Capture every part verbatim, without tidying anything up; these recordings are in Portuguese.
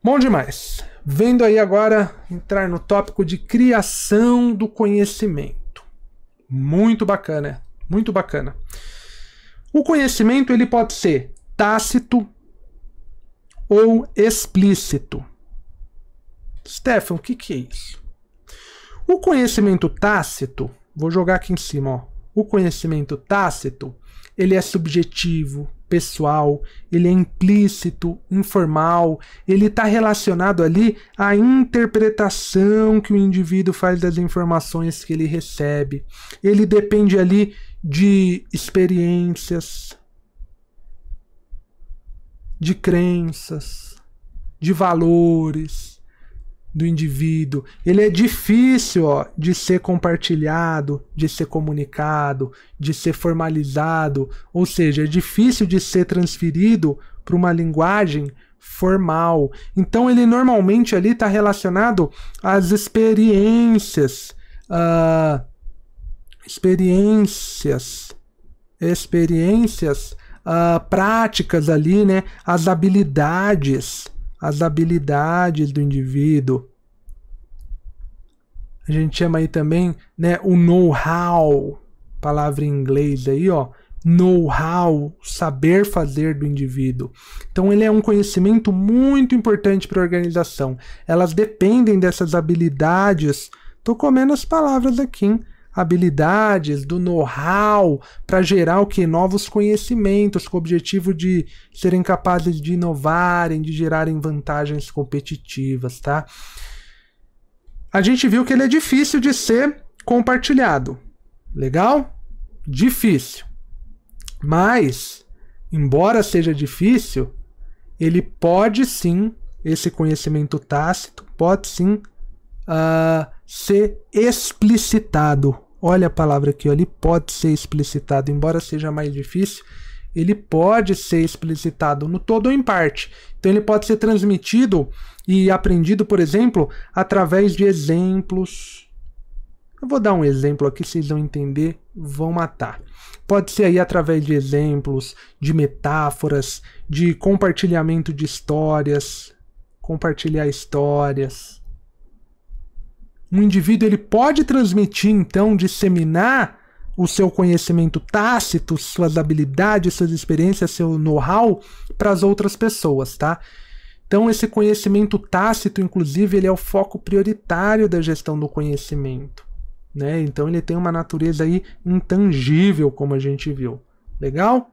Bom demais. Vendo aí agora entrar no tópico de criação do conhecimento. Muito bacana, muito bacana. O conhecimento ele pode ser tácito ou explícito. Stefan, o que, que é isso? O conhecimento tácito, vou jogar aqui em cima, ó. O conhecimento tácito, ele é subjetivo, pessoal, ele é implícito, informal, ele está relacionado ali à interpretação que o indivíduo faz das informações que ele recebe. Ele depende ali de experiências, de crenças, de valores do indivíduo. Ele é difícil, ó, de ser compartilhado, de ser comunicado, de ser formalizado, ou seja, é difícil de ser transferido para uma linguagem formal. Então ele normalmente ali está relacionado às experiências, uh, experiências, experiências uh, práticas ali, né? As habilidades, as habilidades do indivíduo. A gente chama aí também, né, o know-how, palavra em inglês aí, ó, know-how, saber fazer do indivíduo. Então ele é um conhecimento muito importante para a organização. Elas dependem dessas habilidades. Tô comendo as palavras aqui, hein? Habilidades, do know-how, para gerar o que? Novos conhecimentos, com o objetivo de serem capazes de inovarem, de gerarem vantagens competitivas, tá? A gente viu que ele é difícil de ser compartilhado. Legal? Difícil. Mas, embora seja difícil, ele pode sim, esse conhecimento tácito, pode sim uh, ser explicitado. Olha a palavra aqui, ó, ele pode ser explicitado, embora seja mais difícil, ele pode ser explicitado no todo ou em parte. Então ele pode ser transmitido e aprendido, por exemplo, através de exemplos. Eu vou dar um exemplo aqui, vocês vão entender, vão matar. Pode ser aí através de exemplos, de metáforas, de compartilhamento de histórias, compartilhar histórias. Um indivíduo ele pode transmitir, então, disseminar o seu conhecimento tácito, suas habilidades, suas experiências, seu know-how para as outras pessoas, tá? Então, esse conhecimento tácito, inclusive, ele é o foco prioritário da gestão do conhecimento, né? Então, ele tem uma natureza aí intangível, como a gente viu. Legal?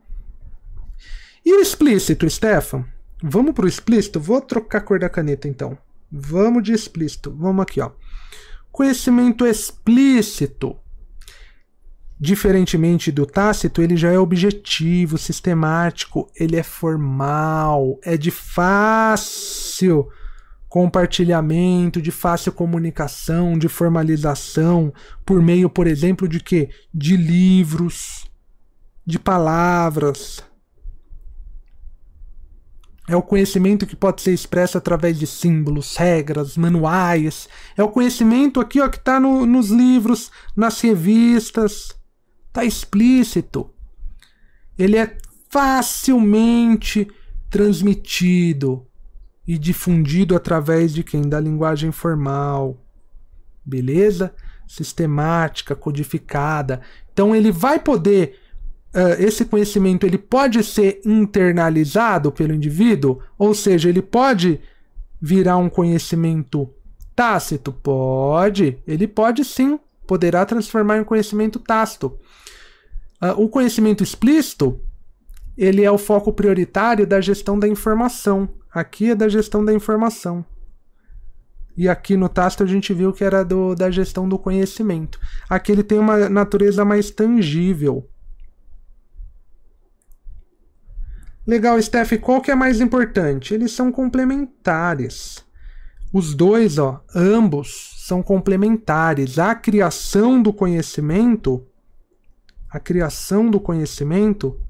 E o explícito, Stefan? Vamos para o explícito? Vou trocar a cor da caneta, então. Vamos de explícito. Vamos aqui, ó. Conhecimento explícito, diferentemente do tácito, ele já é objetivo, sistemático, ele é formal, é de fácil compartilhamento, de fácil comunicação, de formalização, por meio, por exemplo, de quê? De livros, de palavras. É o conhecimento que pode ser expresso através de símbolos, regras, manuais. É o conhecimento aqui, ó, que está no, nos livros, nas revistas. Está explícito. Ele é facilmente transmitido e difundido através de quem? Da linguagem formal. Beleza? Sistemática, codificada. Então ele vai poder... Uh, esse conhecimento ele pode ser internalizado pelo indivíduo, ou seja, ele pode virar um conhecimento tácito? Pode, ele pode sim, poderá transformar em conhecimento tácito. Uh, o conhecimento explícito, ele é o foco prioritário da gestão da informação. Aqui é da gestão da informação. E aqui no tácito a gente viu que era do, da gestão do conhecimento. Aqui ele tem uma natureza mais tangível. Legal, Steph, qual que é mais importante? Eles são complementares. Os dois, ó, ambos são complementares. A criação do conhecimento, a criação do conhecimento,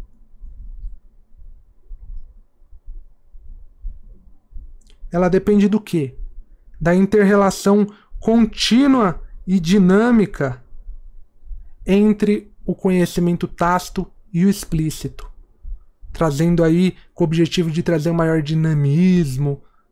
ela depende do quê? Da inter-relação contínua e dinâmica entre o conhecimento tácito e o explícito, trazendo aí com o objetivo de trazer um maior dinamismo,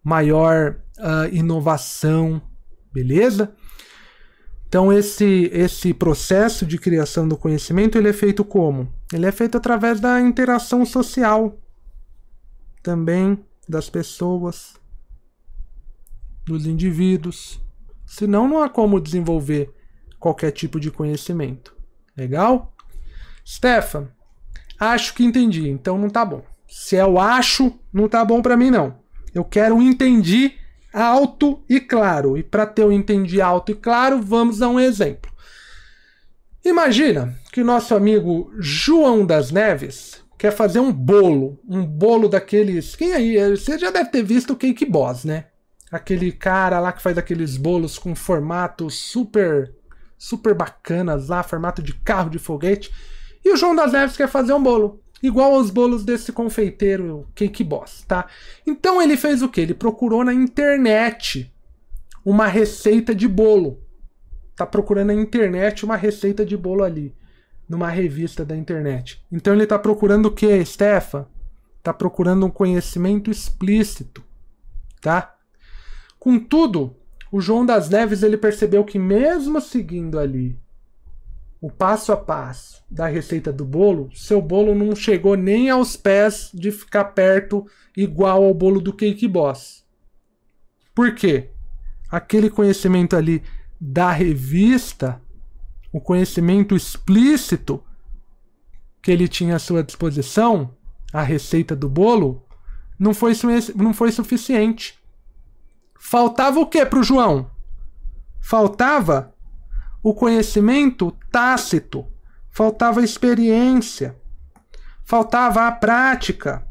maior uh, inovação, beleza? Então esse, esse processo de criação do conhecimento, ele é feito como? Ele é feito através da interação social, também das pessoas, dos indivíduos. Senão não há como desenvolver qualquer tipo de conhecimento. Legal? Stefan, acho que entendi, então não tá bom. Se é o acho, não tá bom para mim não. Eu quero um entendi alto e claro. E para ter o entendi alto e claro, vamos dar um exemplo. Imagina que o nosso amigo João das Neves quer fazer um bolo. Um bolo daqueles... Quem aí? Você já deve ter visto o Cake Boss, né? Aquele cara lá que faz aqueles bolos com formatos super, super bacanas lá, formato de carro de foguete. E o João das Neves quer fazer um bolo, igual aos bolos desse confeiteiro Cake Boss, tá? Então ele fez o quê? Ele procurou na internet uma receita de bolo. Tá procurando na internet uma receita de bolo ali, numa revista da internet. Então ele tá procurando o quê, Stefan? Tá procurando um conhecimento explícito, tá? Contudo, o João das Neves ele percebeu que mesmo seguindo ali o passo a passo da receita do bolo, seu bolo não chegou nem aos pés de ficar perto igual ao bolo do Cake Boss. Por quê? Aquele conhecimento ali da revista, o conhecimento explícito que ele tinha à sua disposição, a receita do bolo, não foi, não foi suficiente. Faltava o que para o João? Faltava o conhecimento tácito, faltava a experiência, faltava a prática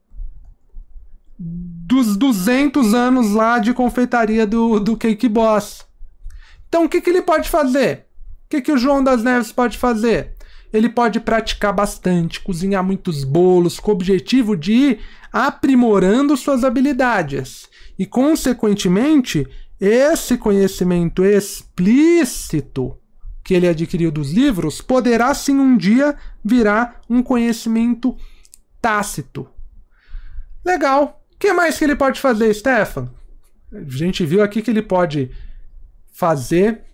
dos duzentos anos lá de confeitaria do, do Cake Boss. Então o que, que ele pode fazer? O que, que o João das Neves pode fazer? Ele pode praticar bastante, cozinhar muitos bolos, com o objetivo de ir aprimorando suas habilidades. E, consequentemente, esse conhecimento explícito que ele adquiriu dos livros poderá, sim, um dia virar um conhecimento tácito. Legal. O que mais que ele pode fazer, Stefan? A gente viu aqui que ele pode fazer,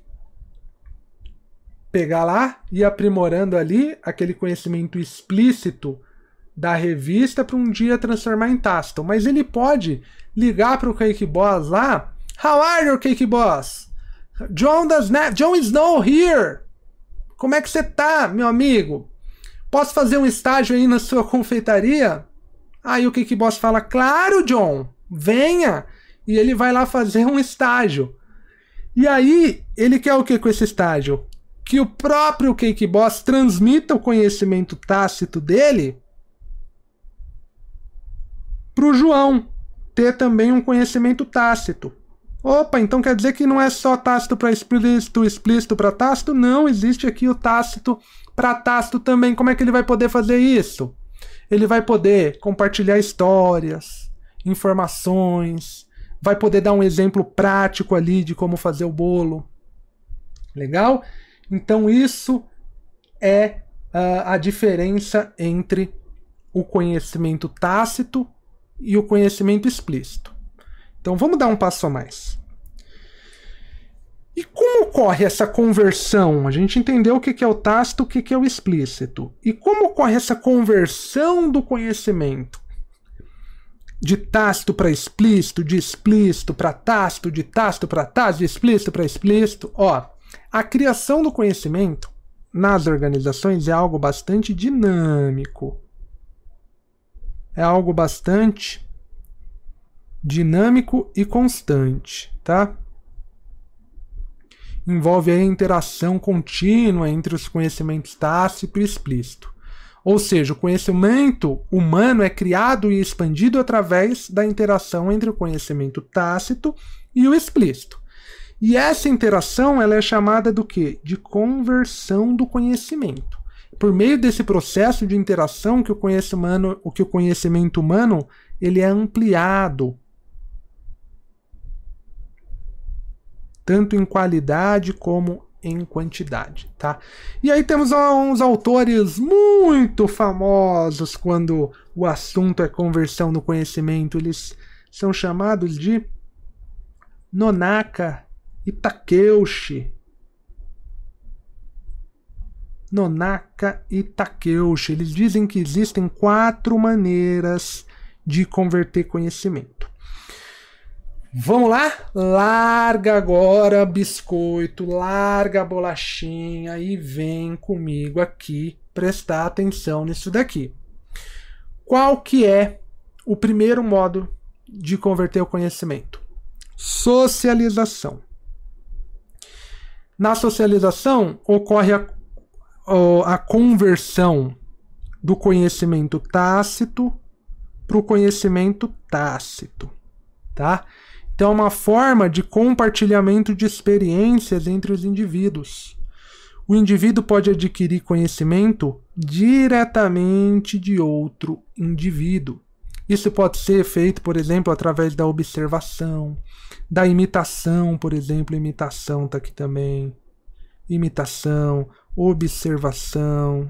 pegar lá e ir aprimorando ali aquele conhecimento explícito da revista para um dia transformar em tácito. Mas ele pode ligar para o Cake Boss lá. How are you, Cake Boss? John does not, John Snow here. Como é que você tá, meu amigo? Posso fazer um estágio aí na sua confeitaria? Aí o Cake Boss fala, claro, John, venha. E ele vai lá fazer um estágio. E aí, ele quer o que com esse estágio? Que o próprio Cake Boss transmita o conhecimento tácito dele para o João ter também um conhecimento tácito. Opa, então quer dizer que não é só tácito para explícito, explícito para tácito? Não, existe aqui o tácito para tácito também. Como é que ele vai poder fazer isso? Ele vai poder compartilhar histórias, informações, vai poder dar um exemplo prático ali de como fazer o bolo. Legal? Então isso é uh, a diferença entre o conhecimento tácito e o conhecimento explícito. Então vamos dar um passo a mais. E como ocorre essa conversão? A gente entendeu o que é o tácito, o que é o explícito. E como ocorre essa conversão do conhecimento? De tácito para explícito, de explícito para tácito, de tácito para tácito, de explícito para explícito. Ó, a criação do conhecimento nas organizações é algo bastante dinâmico. É algo bastante dinâmico e constante, tá? Envolve a interação contínua entre os conhecimentos tácito e explícito. Ou seja, o conhecimento humano é criado e expandido através da interação entre o conhecimento tácito e o explícito. E essa interação ela é chamada do quê? De conversão do conhecimento. Por meio desse processo de interação que o conhecimento humano, o que o conhecimento humano ele é ampliado, tanto em qualidade como em quantidade, tá? E aí temos uns autores muito famosos quando o assunto é conversão do conhecimento. Eles são chamados de Nonaka e Takeuchi. Nonaka e Takeuchi. Eles dizem que existem quatro maneiras de converter conhecimento. Vamos lá? Larga agora biscoito, larga a bolachinha e vem comigo aqui prestar atenção nisso daqui. Qual que é o primeiro modo de converter o conhecimento? Socialização. Na socialização ocorre a, a conversão do conhecimento tácito para o conhecimento tácito, tá? Então é uma forma de compartilhamento de experiências entre os indivíduos. O indivíduo pode adquirir conhecimento diretamente de outro indivíduo. Isso pode ser feito, por exemplo, através da observação, da imitação, por exemplo, imitação está aqui também. Imitação, observação.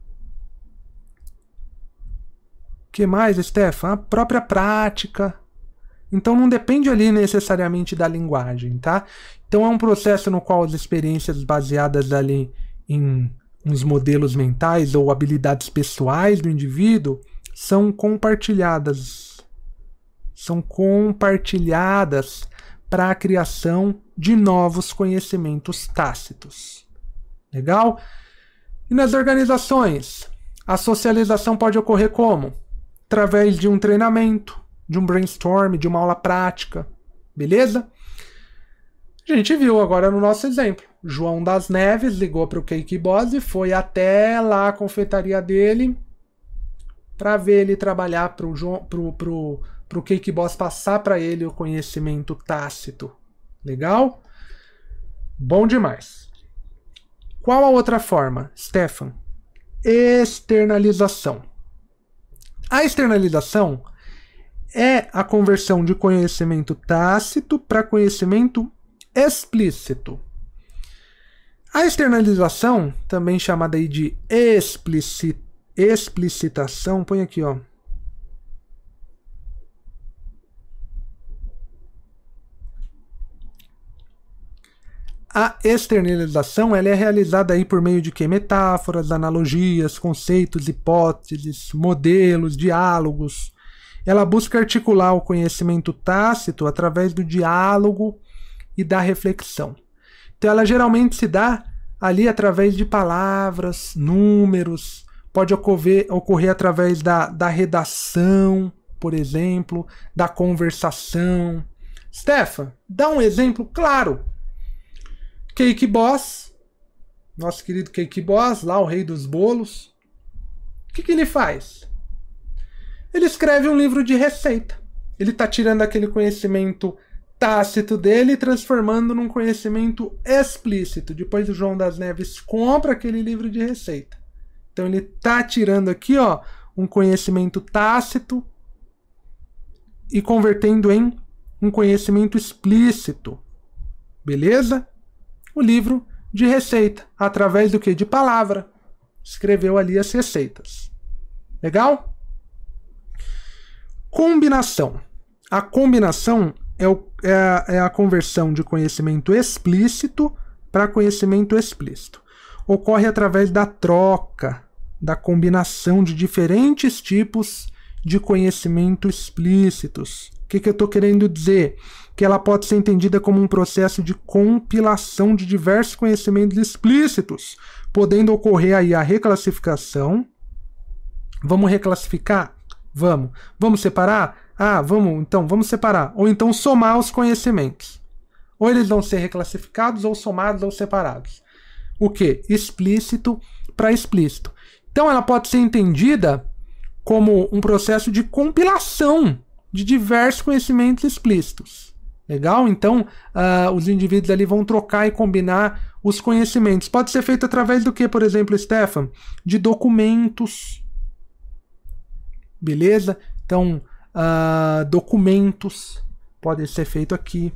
O que mais, Stefan? A própria prática. Então não depende ali necessariamente da linguagem, tá? Então é um processo no qual as experiências baseadas ali em uns modelos mentais ou habilidades pessoais do indivíduo são compartilhadas. São compartilhadas para a criação de novos conhecimentos tácitos. Legal? E nas organizações, a socialização pode ocorrer como? Através de um treinamento, de um brainstorm, de uma aula prática. Beleza? A gente viu agora no nosso exemplo. João das Neves ligou para o Cake Boss e foi até lá a confeitaria dele para ver ele trabalhar para o pro, pro, pro Cake Boss passar para ele o conhecimento tácito. Legal? Bom demais. Qual a outra forma, Stefan? Externalização. A externalização é a conversão de conhecimento tácito para conhecimento explícito. A externalização, também chamada aí de explicit, explicitação, põe aqui, ó. A externalização ela é realizada aí por meio de que? Metáforas, analogias, conceitos, hipóteses, modelos, diálogos. Ela busca articular o conhecimento tácito através do diálogo e da reflexão. Então ela geralmente se dá ali através de palavras, números, pode ocorrer, ocorrer através da, da redação, por exemplo, da conversação. Stefan, dá um exemplo claro. Cake Boss, nosso querido Cake Boss, lá o rei dos bolos, o que, que ele faz? Ele escreve um livro de receita. Ele está tirando aquele conhecimento tácito dele e transformando num conhecimento explícito. Depois o João das Neves compra aquele livro de receita. Então ele está tirando aqui, ó, um conhecimento tácito e convertendo em um conhecimento explícito. Beleza? O livro de receita, através do que? De palavra. Escreveu ali as receitas. Legal? Combinação. A combinação é, o, é, a, é a conversão de conhecimento explícito para conhecimento explícito. Ocorre através da troca, da combinação de diferentes tipos de conhecimento explícitos. O que, que eu estou querendo dizer? Que ela pode ser entendida como um processo de compilação de diversos conhecimentos explícitos, podendo ocorrer aí a reclassificação. Vamos reclassificar? Vamos. Vamos separar? Ah, vamos, então, vamos separar. Ou então somar os conhecimentos. Ou eles vão ser reclassificados, ou somados, ou separados. O quê? Explícito para explícito. Então ela pode ser entendida como um processo de compilação de diversos conhecimentos explícitos. Legal? Então, uh, os indivíduos ali vão trocar e combinar os conhecimentos. Pode ser feito através do que, por exemplo, Stefan? De documentos. Beleza? Então, uh, documentos podem ser feito aqui.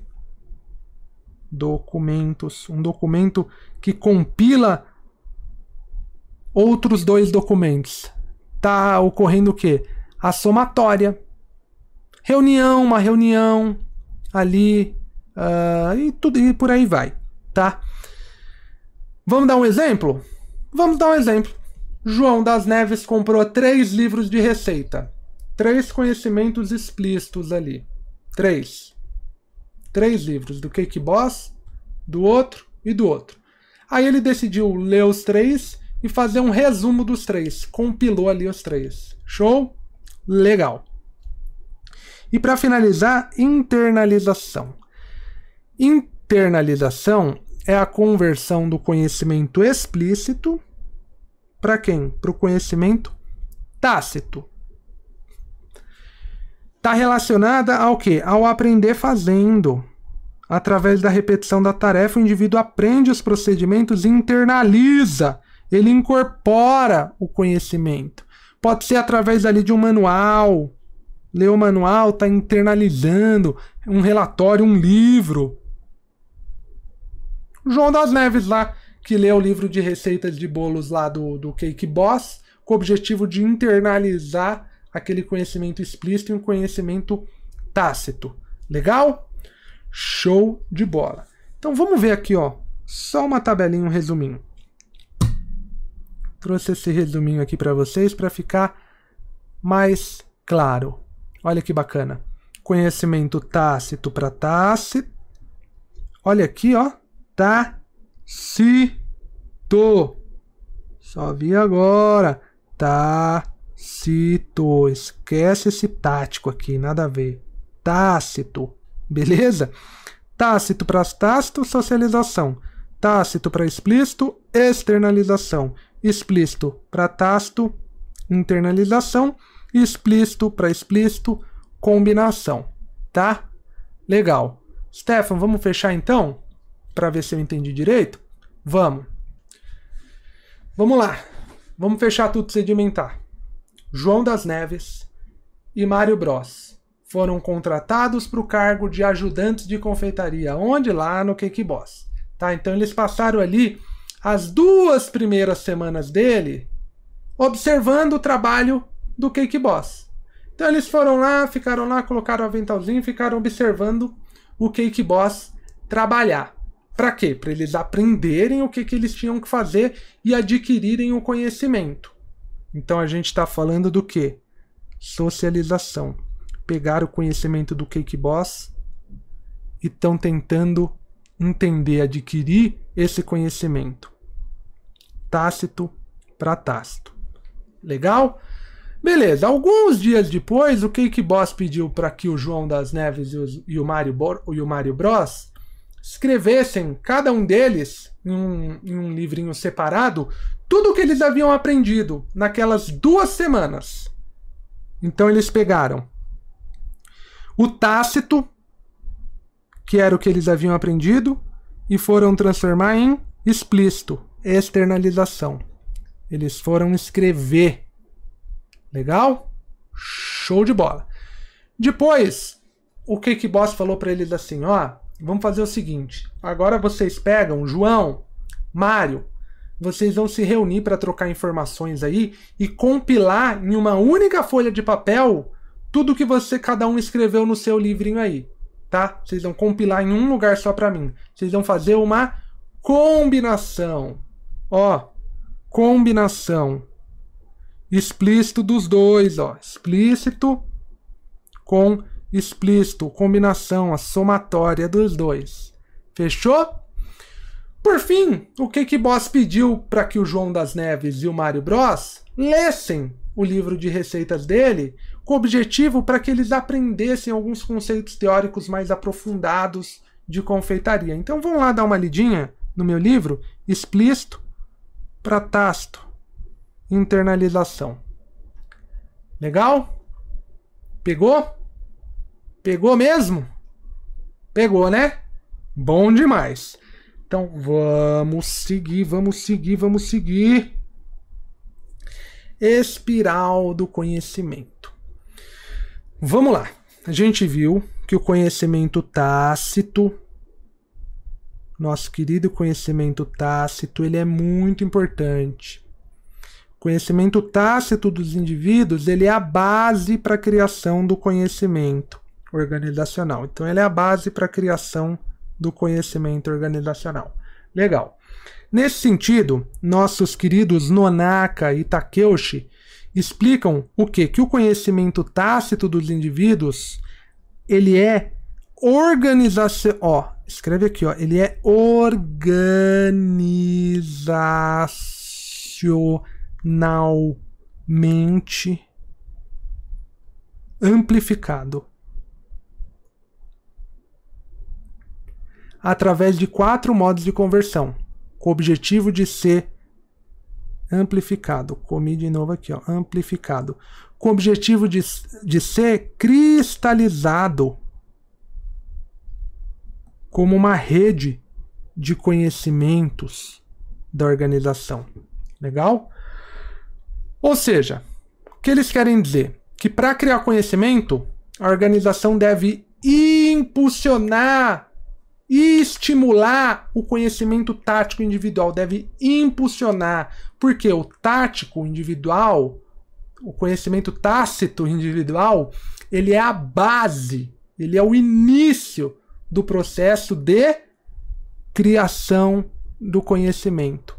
Documentos. Um documento que compila outros dois documentos. Está ocorrendo o quê? A somatória. reunião, uma reunião ali, uh, e tudo e por aí vai, tá? Vamos dar um exemplo? Vamos dar um exemplo. João das Neves comprou três livros de receita. Três conhecimentos explícitos ali. Três. Três livros, do Cake Boss, do outro e do outro. Aí ele decidiu ler os três e fazer um resumo dos três. Compilou ali os três. Show? Legal. E para finalizar, internalização. Internalização é a conversão do conhecimento explícito para quem? Para o conhecimento tácito. Está relacionada ao quê? Ao aprender fazendo. Através da repetição da tarefa, o indivíduo aprende os procedimentos e internaliza. Ele incorpora o conhecimento. Pode ser através ali de um manual. Lê o manual, está internalizando. Um relatório, um livro. João das Neves lá, que lê o livro de receitas de bolos lá do, do Cake Boss, com o objetivo de internalizar aquele conhecimento explícito e um conhecimento tácito. Legal? Show de bola. Então vamos ver aqui, ó, só uma tabelinha, um resuminho. Trouxe esse resuminho aqui para vocês para ficar mais claro. Olha que bacana. Conhecimento tácito para tácito. Olha aqui, ó. Tácito. Só vi agora. Tácito. Esquece esse tático aqui, nada a ver. Tácito. Beleza? Tácito para tácito, socialização. Tácito para explícito, externalização. Explícito para tácito, internalização. Explícito para explícito, combinação. Tá? Legal. Stefan, vamos fechar então? Para ver se eu entendi direito? Vamos. Vamos lá. Vamos fechar tudo sedimentar. João das Neves e Mário Bros foram contratados para o cargo de ajudantes de confeitaria. Onde? Lá no Cake Boss. Tá? Então eles passaram ali as duas primeiras semanas dele observando o trabalho do Cake Boss. Então eles foram lá, ficaram lá, colocaram o aventalzinho, ficaram observando o Cake Boss trabalhar. Para quê? Para eles aprenderem o que, que eles tinham que fazer e adquirirem o conhecimento. Então a gente está falando do quê? Socialização. Pegar o conhecimento do Cake Boss e estão tentando entender, adquirir esse conhecimento. Tácito para tácito. Legal? Beleza. Alguns dias depois, o Cake Boss pediu para que o João das Neves e, os, e, o Mário Bor, e o Mário Bros escrevessem, cada um deles, em um, em um livrinho separado, tudo o que eles haviam aprendido naquelas duas semanas. Então eles pegaram o tácito, que era o que eles haviam aprendido, e foram transformar em explícito, externalização. Eles foram escrever. Legal? Show de bola. Depois, o Cake Boss falou para eles assim, ó, vamos fazer o seguinte, agora vocês pegam, João, Mário, vocês vão se reunir para trocar informações aí e compilar em uma única folha de papel tudo que você, cada um escreveu no seu livrinho aí, tá? Vocês vão compilar em um lugar só para mim. Vocês vão fazer uma combinação. Ó, combinação. Explícito dos dois, ó. Explícito com explícito. Combinação, a somatória dos dois. Fechou? Por fim, o Cake Boss pediu para que o João das Neves e o Mário Bros lessem o livro de receitas dele, com o objetivo para que eles aprendessem alguns conceitos teóricos mais aprofundados de confeitaria. Então vamos lá dar uma lidinha no meu livro, explícito para tácito, internalização. Legal? Pegou? Pegou mesmo? Pegou, né? Bom demais. Então vamos seguir, vamos seguir, vamos seguir. Espiral do conhecimento. Vamos lá. A gente viu que o conhecimento tácito, nosso querido conhecimento tácito, ele é muito importante. Conhecimento tácito dos indivíduos, ele é a base para a criação do conhecimento organizacional. Então, ele é a base para a criação do conhecimento organizacional. Legal. Nesse sentido, nossos queridos Nonaka e Takeuchi explicam o quê? Que o conhecimento tácito dos indivíduos, ele é organização, ó, escreve aqui, ó, ele é organizacionalmente amplificado através de quatro modos de conversão, com o objetivo de ser amplificado. Comi de novo aqui, ó, amplificado. Com o objetivo de, de ser cristalizado como uma rede de conhecimentos da organização. Legal? Ou seja, o que eles querem dizer? Que para criar conhecimento, a organização deve impulsionar e estimular o conhecimento tático individual, deve impulsionar, porque o tático individual, o conhecimento tácito individual, ele é a base, ele é o início do processo de criação do conhecimento.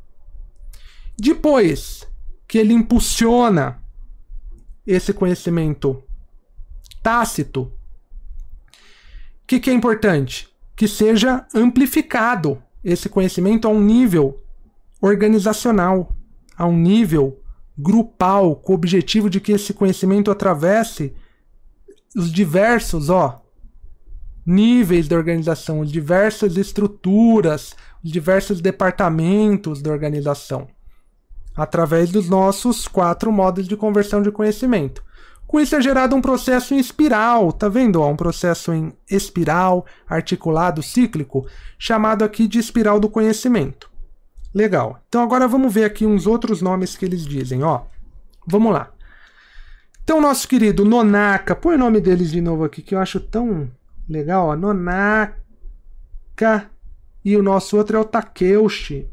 Depois que ele impulsiona esse conhecimento tácito, o que, que é importante? Que seja amplificado esse conhecimento a um nível organizacional, a um nível grupal, com o objetivo de que esse conhecimento atravesse os diversos ó, níveis da organização, as diversas estruturas, os diversos departamentos da organização, através dos nossos quatro modos de conversão de conhecimento. Com isso é gerado um processo em espiral, tá vendo? Ó, um processo em espiral, articulado, cíclico, chamado aqui de espiral do conhecimento. Legal. Então agora vamos ver aqui uns outros nomes que eles dizem, ó. Vamos lá. Então nosso querido Nonaka, põe o nome deles de novo aqui que eu acho tão legal, ó. Nonaka e o nosso outro é o Takeuchi.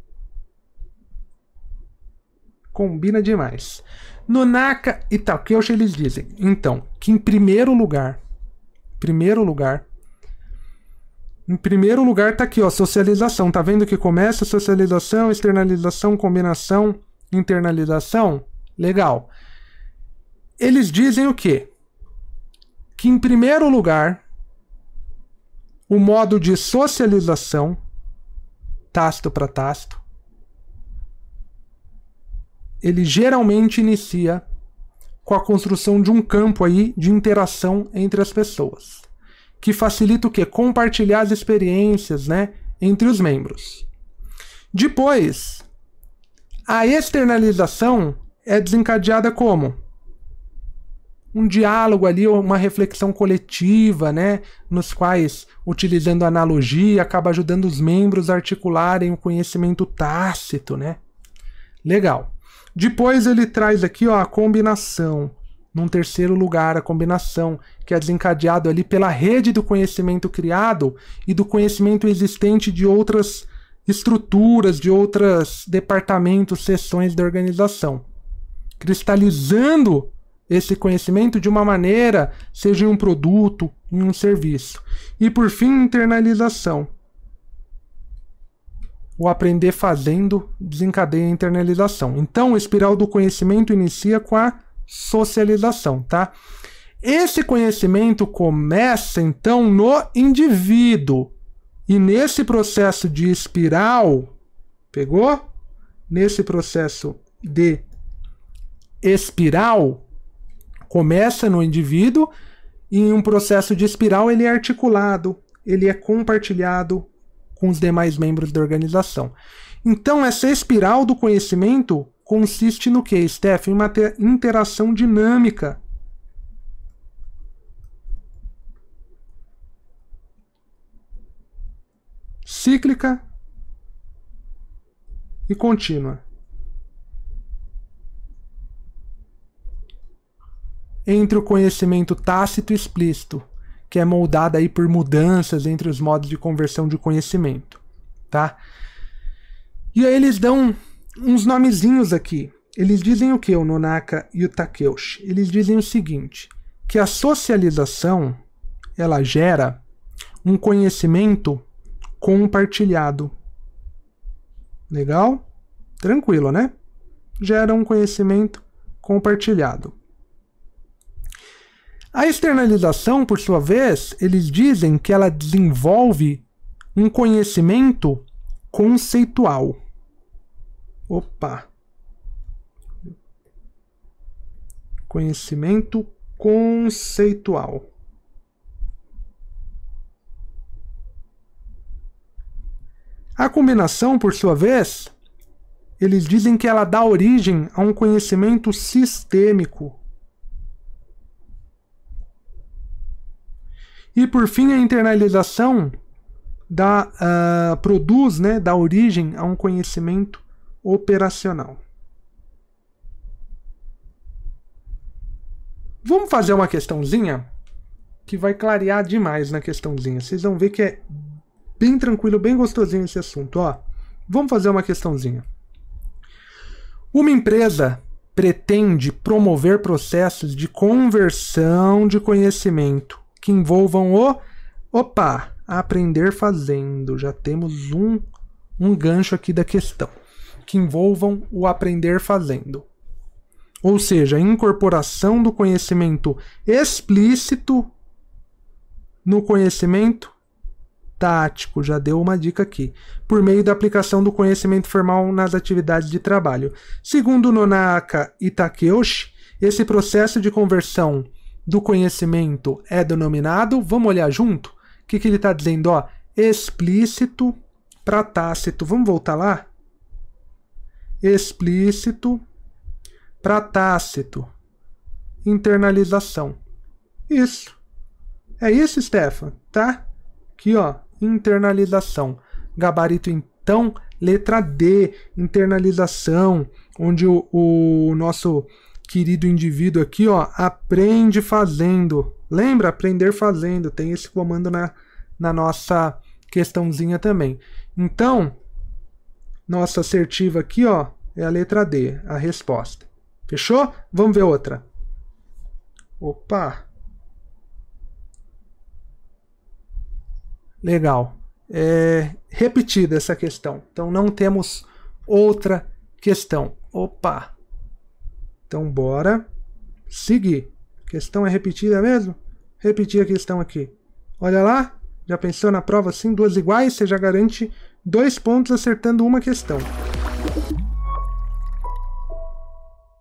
Combina demais. Nonaka e Takeuchi, eles dizem, então, que em primeiro lugar, primeiro lugar, em primeiro lugar tá aqui, ó, socialização. Tá vendo que começa socialização, externalização, combinação, internalização? Legal. Eles dizem o quê? Que em primeiro lugar, o modo de socialização, tácito para tácito, ele geralmente inicia com a construção de um campo aí de interação entre as pessoas, que facilita o quê? Compartilhar as experiências, né, entre os membros. Depois, a externalização é desencadeada como? Um diálogo ali, uma reflexão coletiva, né, nos quais, utilizando analogia, acaba ajudando os membros a articularem o conhecimento tácito, né? Legal. Depois ele traz aqui ó, a combinação. Num terceiro lugar, a combinação, que é desencadeado ali pela rede do conhecimento criado e do conhecimento existente de outras estruturas, de outros departamentos, seções da organização. Cristalizando esse conhecimento de uma maneira, seja em um produto, em um serviço. E por fim, internalização. O aprender fazendo desencadeia a internalização. Então, o espiral do conhecimento inicia com a socialização, tá? Esse conhecimento começa, então, no indivíduo. E nesse processo de espiral, pegou? Nesse processo de espiral, começa no indivíduo e em um processo de espiral ele é articulado, ele é compartilhado com os demais membros da organização. Então, essa espiral do conhecimento consiste no que, Steph? Em uma interação dinâmica. Cíclica e contínua. Entre o conhecimento tácito e explícito, que é moldada aí por mudanças entre os modos de conversão de conhecimento, tá? E aí eles dão uns nomezinhos aqui eles dizem o que, o Nonaka e o Takeuchi? Eles dizem o seguinte, que a socialização, ela gera um conhecimento compartilhado. Legal? Tranquilo, né? Gera um conhecimento compartilhado. A externalização, por sua vez, eles dizem que ela desenvolve um conhecimento conceitual. Opa! Conhecimento conceitual. A combinação, por sua vez, eles dizem que ela dá origem a um conhecimento sistêmico. E, por fim, a internalização dá, uh, produz, né, dá origem a um conhecimento operacional. Vamos fazer uma questãozinha que vai clarear demais na questãozinha. Vocês vão ver que é bem tranquilo, bem gostosinho esse assunto. Ó, vamos fazer uma questãozinha. Uma empresa pretende promover processos de conversão de conhecimento que envolvam o... Opa! Aprender fazendo. Já temos um, um gancho aqui da questão. Que envolvam o aprender fazendo. Ou seja, a incorporação do conhecimento explícito no conhecimento tático, já deu uma dica aqui, por meio da aplicação do conhecimento formal nas atividades de trabalho. Segundo Nonaka e Takeuchi, esse processo de conversão do conhecimento é denominado, vamos olhar junto? O que, que ele está dizendo? Ó, explícito para tácito. Vamos voltar lá? Explícito para tácito. Internalização. Isso. É isso, Stefan, tá? Aqui, ó, internalização. Gabarito, então, letra D, internalização, onde o, o nosso querido indivíduo aqui, ó, aprende fazendo. Lembra? Aprender fazendo. Tem esse comando na, na nossa questãozinha também. Então, nossa assertiva aqui, ó, é a letra D, a resposta. Fechou? Vamos ver outra. Opa! Legal. É repetida essa questão. Então não temos outra questão. Opa! Então bora seguir. Questão é repetida mesmo? Repetir a questão aqui. Olha lá. Já pensou na prova assim? Duas iguais, você já garante dois pontos acertando uma questão.